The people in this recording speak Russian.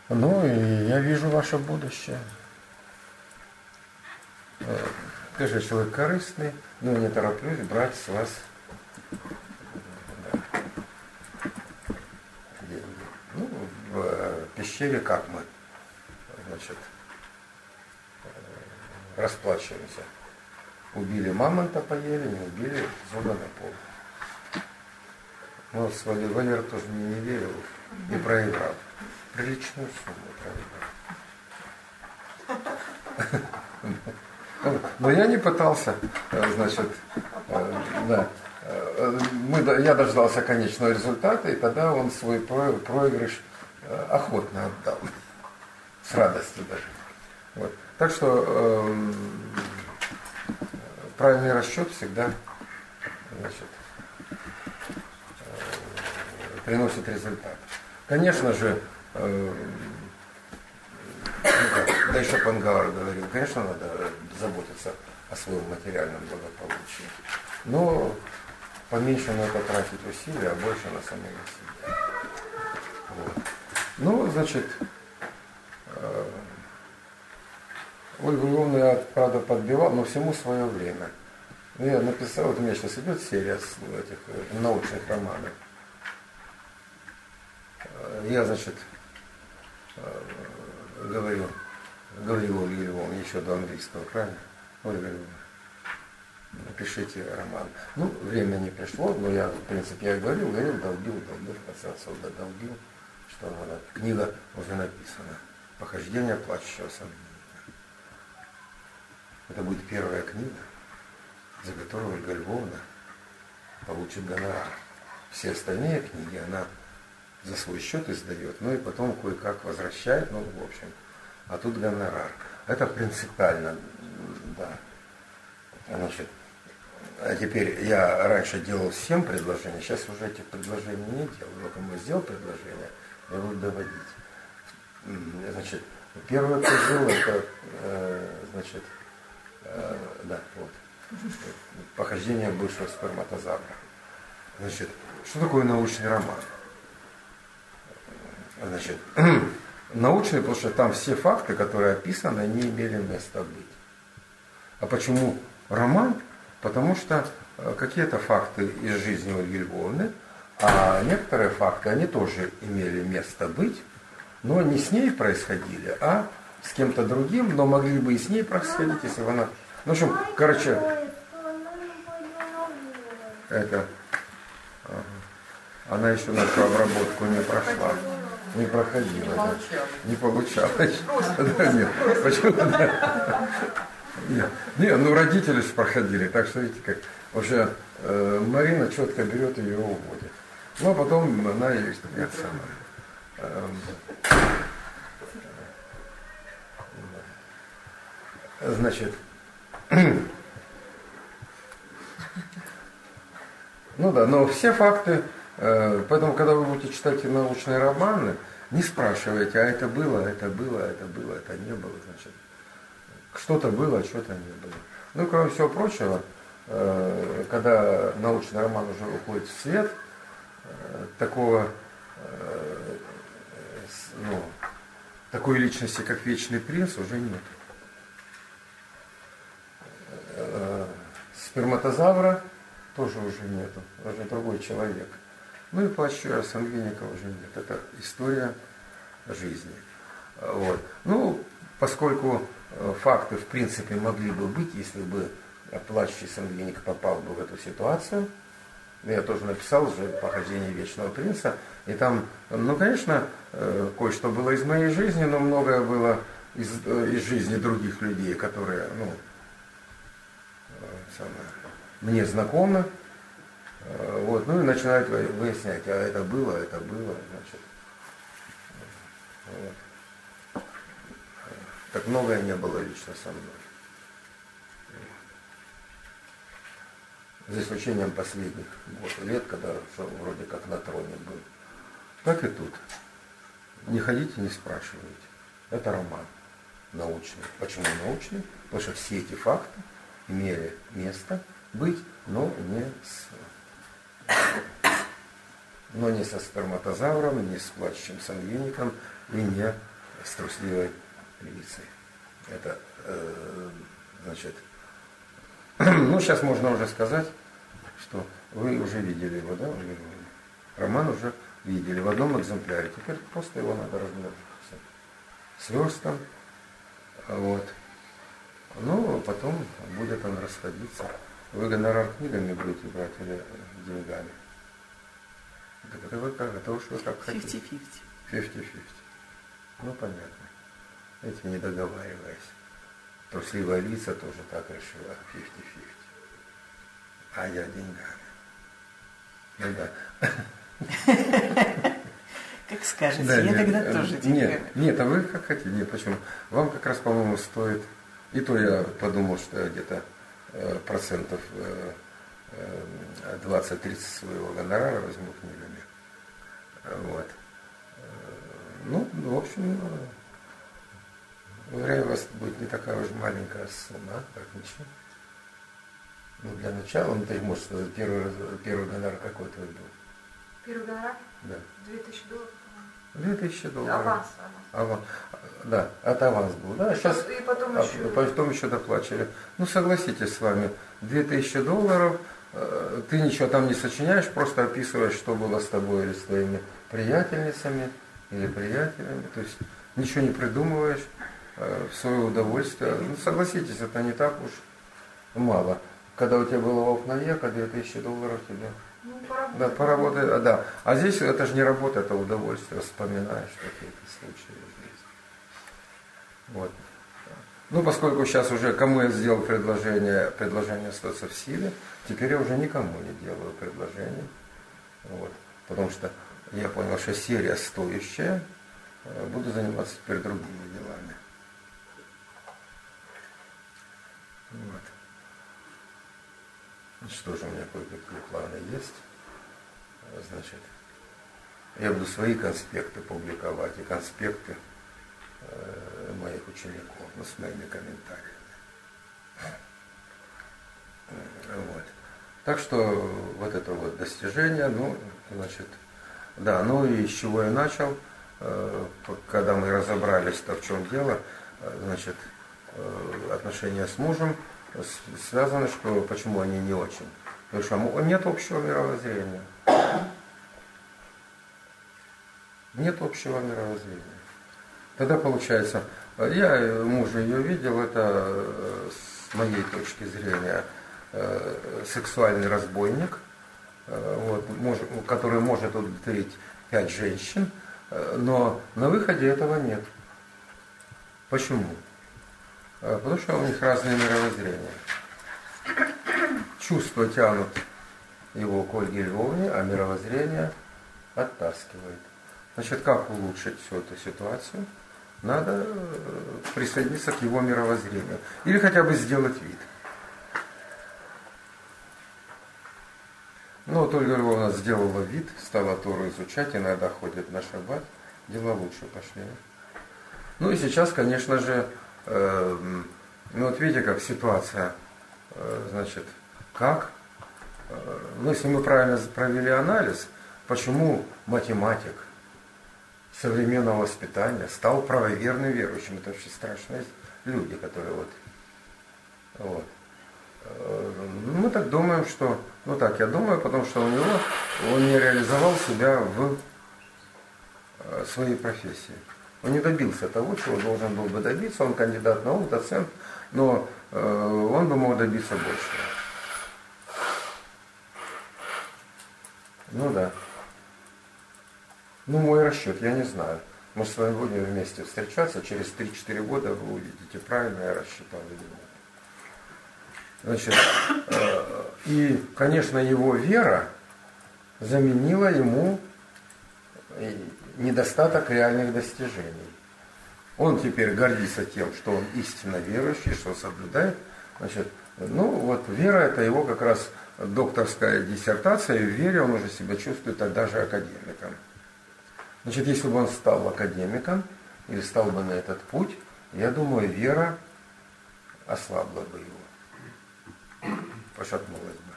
Ну, и я вижу ваше будущее. Ты же человек корыстный, ну, не тороплюсь брать с вас деньги. Ну, в пещере как мы, значит, расплачиваемся. Убили мамонта, поели, не убили, зуба на пол. Ну, Валера тоже мне не верил и проиграл. Приличную сумму проиграл. Но я не пытался, значит, да. Я дождался конечного результата, и тогда он свой проигрыш охотно отдал. С радостью даже. Вот. Так что правильный расчет всегда, значит, приносит результат. Конечно же, да еще Пангауэр говорил, конечно, надо заботиться о своем материальном благополучии. Но поменьше на это тратить усилия, а больше на самого себя. Вот. Ну, значит, Ольгу Львовну я, правда, подбивал, но всему свое время. Ну, я написал, вот у меня сейчас идет серия этих научных романов. Я, значит, говорил Ольге Львовне еще до английского, правильно? Ольга Львовна, напишите роман. Ну, время не пришло, но я, в принципе, я долбил, в конце концов, долбил, что книга уже написана. «Похождение плачущего сомнения». Это будет первая книга, за которую Ольга Львовна получит гонорар. Все остальные книги она за свой счет издает, ну и потом кое-как возвращает, ну, в общем. А тут гонорар. Это принципиально, да. Значит, а теперь я раньше делал всем предложения, сейчас уже этих предложений не делаю. Но кому сделал предложение, я буду доводить. Значит, первое предложил, это, значит, да, вот, «Похождение бывшего сперматозавра». Значит, что такое научный роман? Значит, научный, потому что там все факты, которые описаны, не имели места быть. А почему роман? Потому что какие-то факты из жизни Ольги Львовны, а некоторые факты, они тоже имели место быть, но не с ней происходили, а с кем-то другим, но могли бы и с ней происходить, если бы она... Ну, в общем, короче, это... Она еще нашу обработку не прошла. Не проходила. Да. Не получалось. Нет, почему? Нет, ну родители же проходили, так что видите, как уже Марина четко берет ее и уводит. Ну, а потом она и нет сама. Значит, ну да, но все факты, поэтому, когда вы будете читать научные романы, не спрашивайте, а это было, это не было, значит, что-то было, что-то не было. Ну, кроме всего прочего, когда научный роман уже уходит в свет, такой личности, как Вечный принц, уже нет. Сперматозавра тоже уже нету, уже другой человек. Ну и плаща сангвиника уже нет. Это история жизни. Вот. Ну, поскольку факты в принципе могли бы быть, если бы плачущий сангвиник попал бы в эту ситуацию. Я тоже написал уже «Похождение Вечного принца». И там, ну, конечно, кое-что было из моей жизни, но многое было из жизни других людей, которые, ну, мне знакомы. Вот, ну и начинают выяснять, а это было, значит. Вот. Так многое не было лично со мной. За исключением последних лет, когда вроде как на троне был. Так и тут. Не ходите, не спрашивайте. Это роман научный. Почему научный? Потому что все эти факты имели место быть, но не со сперматозавром, не с плачущим сангвиником и не с трусливой львицей. Это, значит, ну, сейчас можно уже сказать, что вы уже видели его, да, Ольга Львовна? Роман уже видели в одном экземпляре. Теперь просто его надо размножить сверстом. Вот. Ну, потом будет он расходиться. Вы гонорар книгами будете брать или деньгами? Так это вы как? Это уж вы как хотите. 50-50. 50-50. Ну, понятно. Эти не договариваясь. Трусливая лица тоже так решила. 50-50. А я деньгами. Ну да. Как скажете, Да, я нет, тогда тоже деньгами. Нет, а вы как хотите. Нет, почему? Вам как раз, по-моему, стоит. И то я подумал, что я где-то процентов 20-30 своего гонорара возьму книгами. Вот. Ну, в общем, уверяю, у вас будет не такая уж маленькая сумма, как ничего. Ну, для начала, ну, ты можешь сказать, первый гонорар какой твой был? Первый гонорар? Да. $2000, 2000 долларов. Аванс. Да, это аванс был. Да, сейчас, И потом еще. потом еще доплачивали. Ну, согласитесь с вами, 2000 долларов, ты ничего там не сочиняешь, просто описываешь, что было с тобой или с твоими приятельницами или приятелями. То есть ничего не придумываешь в свое удовольствие. Ну, согласитесь, это не так уж мало. Когда у тебя было окна-века, 2000 долларов тебе. Ну, поработать. Да, поработать, да. А здесь это же не работа, это удовольствие, вспоминаешь какие-то случаи из жизни. Вот. Ну, поскольку сейчас уже кому я сделал предложение остаться в силе, теперь я уже никому не делаю предложение. Вот. Потому что я понял, что серия стоящая, буду заниматься теперь другими делами. Вот. Что же у меня кое-какие планы есть. Значит, я буду свои конспекты публиковать и конспекты моих учеников, ну, с моими комментариями. Вот. Так что вот это вот достижение, ну, значит, да, ну и с чего я начал, когда мы разобрались-то, в чем дело, значит, отношения с мужем связаны, что почему они не очень. Потому что нет общего мировоззрения. Нет общего мировоззрения. Тогда получается, я мужа ее видел, это с моей точки зрения сексуальный разбойник, вот, который может удовлетворить 5 женщин, но на выходе этого нет. Почему? Потому что у них разные мировоззрения. Чувства тянут его к Ольге Львовне, а мировоззрение оттаскивает. Значит, как улучшить всю эту ситуацию? Надо присоединиться к его мировоззрению. Или хотя бы сделать вид. Ну, вот Ольга Львовна сделала вид, стала Тору изучать, иногда ходит на шаббат, дела лучше пошли. Ну и сейчас, конечно же, ну вот видите, как ситуация, значит, как? Ну, если мы правильно провели анализ, почему математик современного воспитания стал правоверным верующим? Это вообще страшные люди, которые вот. Мы так думаем, что, ну так я думаю, потому что он не реализовал себя в своей профессии. Он не добился того, чего должен был бы добиться, он кандидат наук, доцент, но он бы мог добиться большего. Ну да. Ну, мой расчет, я не знаю. Мы с вами будем вместе встречаться, через 3-4 года вы увидите, правильно я рассчитал или нет. Значит, и, конечно, его вера заменила ему недостаток реальных достижений. Он теперь гордится тем, что он истинно верующий, что соблюдает. Значит, ну вот вера — это его как раз докторская диссертация, и в вере он уже себя чувствует тогда же академиком. Значит, если бы он стал академиком или стал бы на этот путь, я думаю, вера ослабла бы его, пошатнулась бы.